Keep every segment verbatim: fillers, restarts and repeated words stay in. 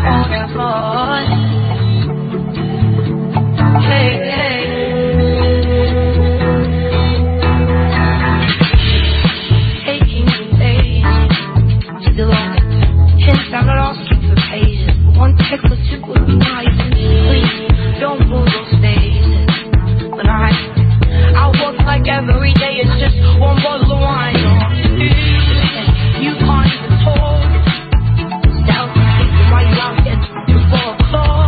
all that fun. Hey, hey. Taking the days, still on it. Hence I'm lost the pages. One text or two would be nice. Please don't move those stages. But I, I work like every day. It's just one bottle of wine. You can't even talk. Why you out here for a call?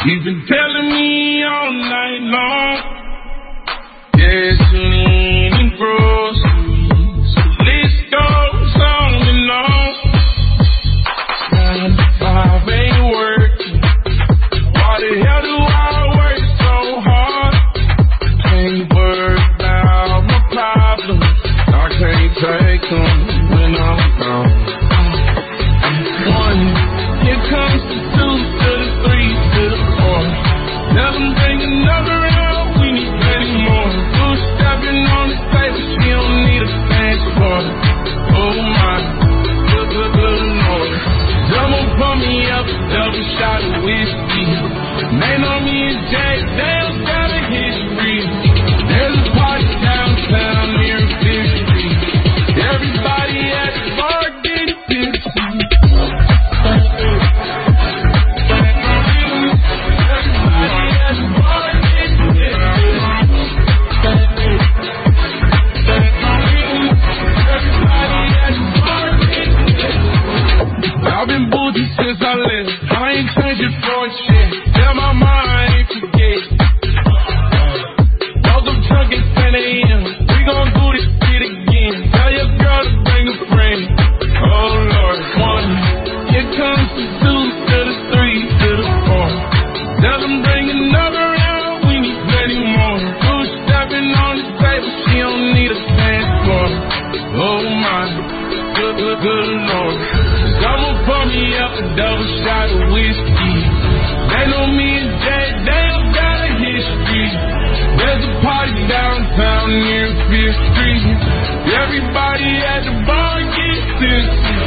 He's been telling me all night long, gasoline and groceries, the list goes on and on. Nine to five ain't working. Why the hell do I work so hard? Can't worry about my problems. I can't take them when I'm gone. One, here comes the two to the three to the four. Tell them bring another round, we need plenty more. Two stepping on the table, she don't need a passport. Oh my, good, good, good Lord. Someone pour me up a double shot of whiskey. They know me as Jack, they don't got a history. There's a party downtown near Fifth Street. Everybody at the bar getting tipsy. I've been bougie since I left. I ain't changing for a shit. Tell my mind I ain't forget. Woke up drunk at ten a.m. We gon' do this shit again. Tell your girl to bring a friend. Oh Lord, one. Here comes the two to the three to the four. Tell them bring another round. We need plenty more. Two stepping on the table. She don't need a passport. Oh my, good, good, good Lord. Someone pour me up a double shot of whiskey. They know me as Jack, they don't got a history. There's a party downtown near Fifth Street. Everybody at the bar gets tipsy.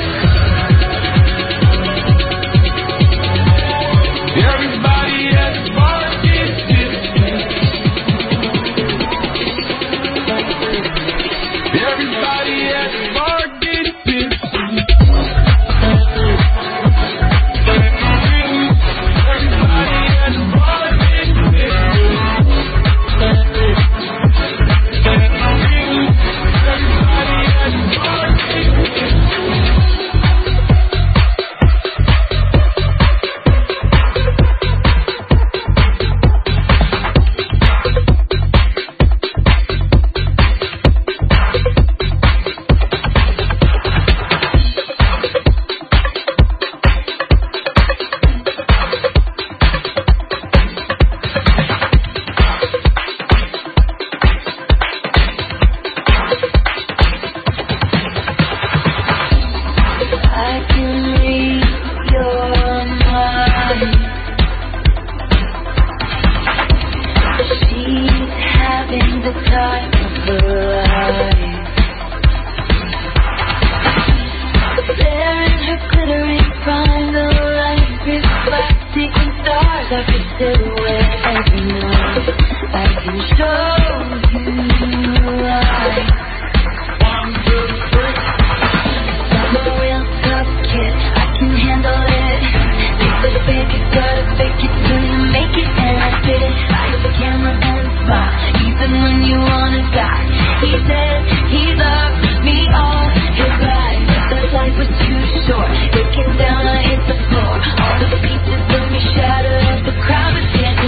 Everybody at the bar gets tipsy. Everybody at the bar gets tipsy. Down, I hit the floor. All the pieces of me shattered as the crowd was getting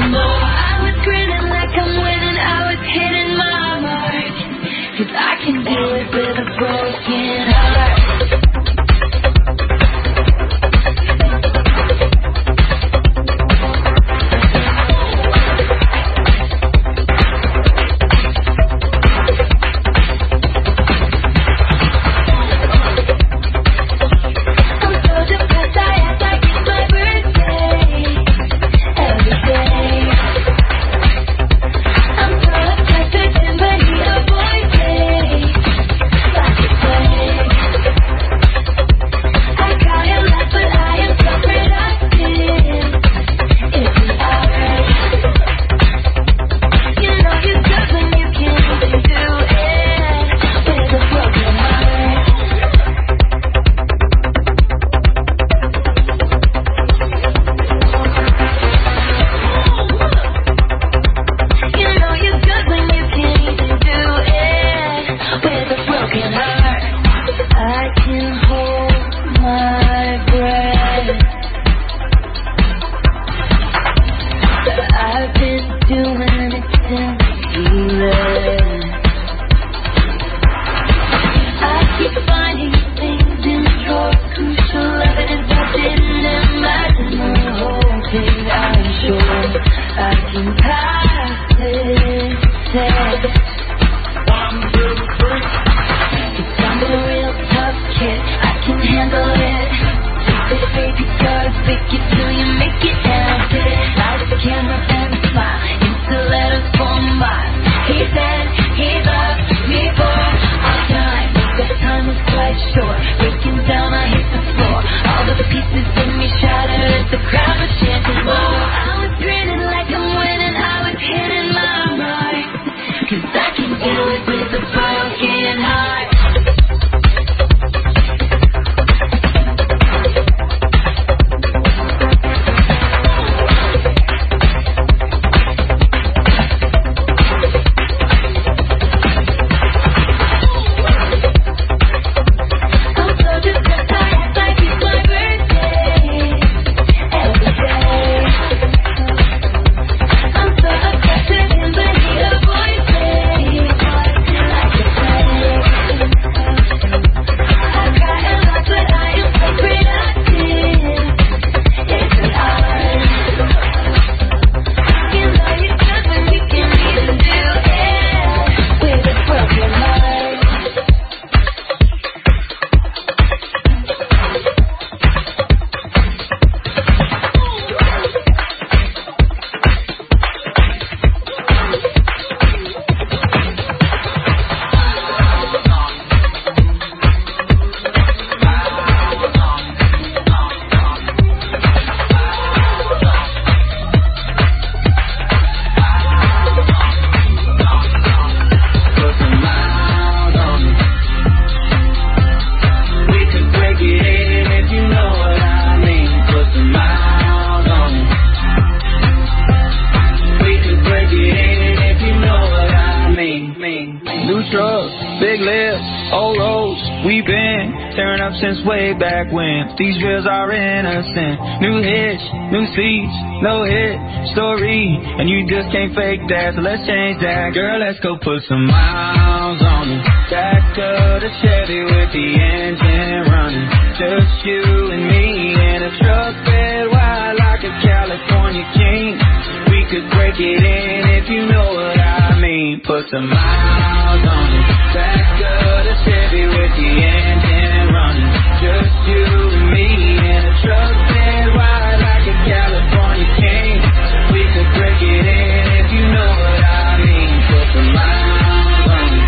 we been tearing up since way back when. These drills are innocent. New hits, new seats, no hit story, and you just can't fake that. So let's change that, girl. Let's go put some miles on it. Back of the Chevy with the engine running. Just you and me in a truck bed wide like a California king. We could break it in if you know what I mean. Put some miles on it. Back of the Chevy with the engine running. Just you and me in a truck bed wide like a California king. We could break it in if you know what I mean. Put some miles on it.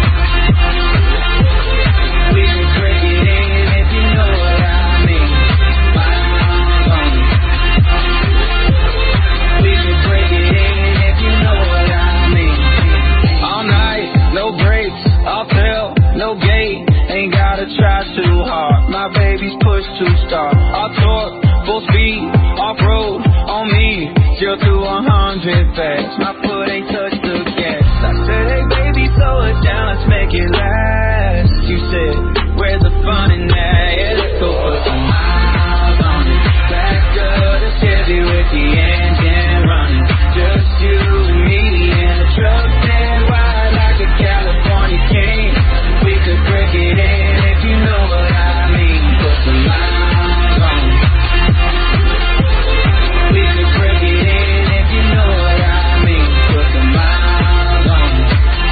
We could break it in if you know what I mean. Miles on it. We could break it in if you know what I mean. All night, no breaks, all tail, no gate. Ain't gotta try too hard. My baby's push to start. All torque, full speed, off road on me. Zero to one hundred fast. My foot ain't touched the gas. I said, hey baby, slow it down, let's make it last. You said, where's the fun in that? Yeah, let's go put some miles on it. Back of the Chevy with the engine running. Just you and me in a truck bed wide like a California king. We could break it in if you know what I mean. Put some miles on it. We could break it in if you know what I mean. Put some miles on it.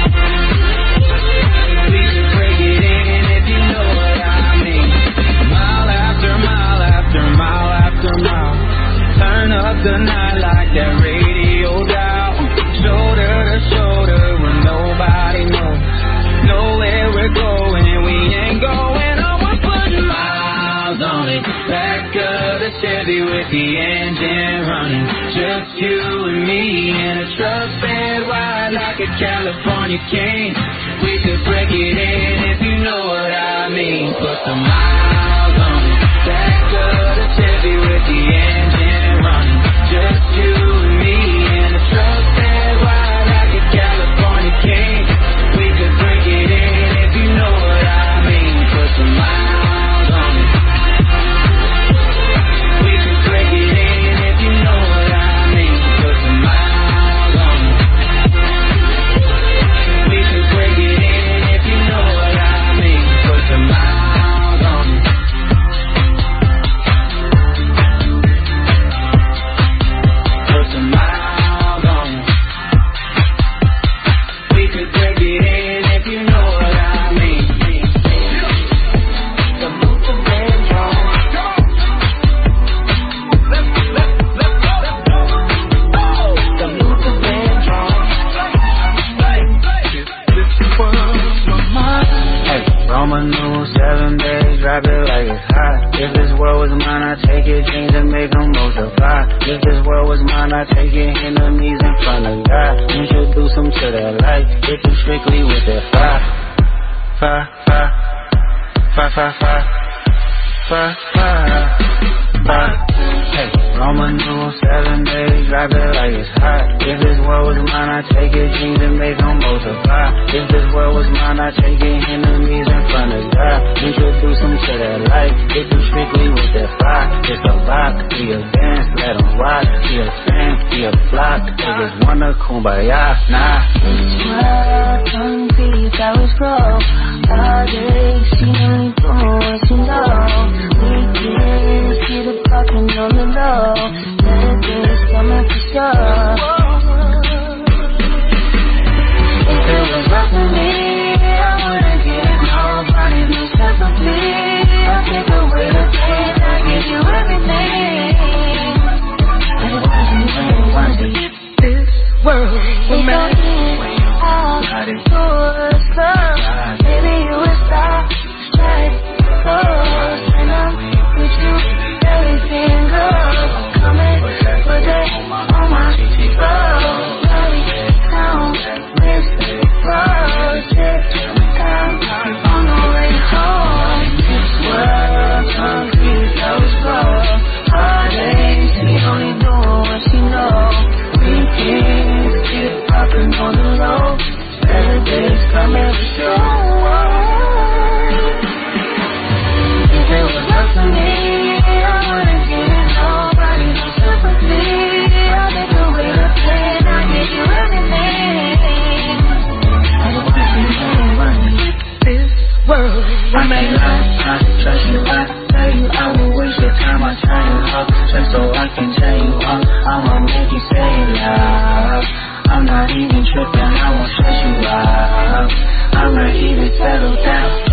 We could break it in if you know what I mean. Mile after mile after mile after mile. Turn up the night like that radio dial. Shoulder to shoulder when nobody knows. Know where we're going, we ain't going on. We're putting miles on it. Back of the Chevy with the engine running. Just you and me in a truck bed wide like a California king. We could break it in if you know what I mean. Put some miles on it. Back of the Chevy with the engine running. Just you and me in a truck bed wide like a California king. We could break it in if you know what I mean. Put some miles on it. We could break it in if you know what I mean. Put some miles on it. We could break it in if you know what I mean. Put some miles on it. Put some miles on it. We could break it in if you know what I mean. The Luther Vandross. The Luther Vandross. Hey, Roman numeral seven days, drop it like it's hot. If this world was mine, I'd take it, change and make them multiply. If this world was mine, I'd take it, enemies in front of God. Introduce them to that light, hit them strictly with that fire. Fire, fire, fire, fire, fire, fire, fire, fire. Hey, Roman numeral seven days, drop it like it's hot. If this world was mine, I'd take it, change and make them multiply. If this world was mine, I'd take it, enemies in front of God. Introduce them to that light, hit them strictly with that fire. It's a rock, be a dance, let them rock, be a fan, be a flock. Niggas wanna kumbaya, nah. Well, tongue teeth, I was broke. All day, she only doing what she know. Weekends, get a fucking on the low. Everything's coming for sure. If it was up to me, I wouldn't give nobody no sympathy. I'll take away the pain, I give you everything. I just want to be this world will matter. Baby, you will stop, straight, close. And I'm with you, everything goes. Come and put that on my say it loud. I'm not even tripping, I won't stress you out. I'm ready to settle down.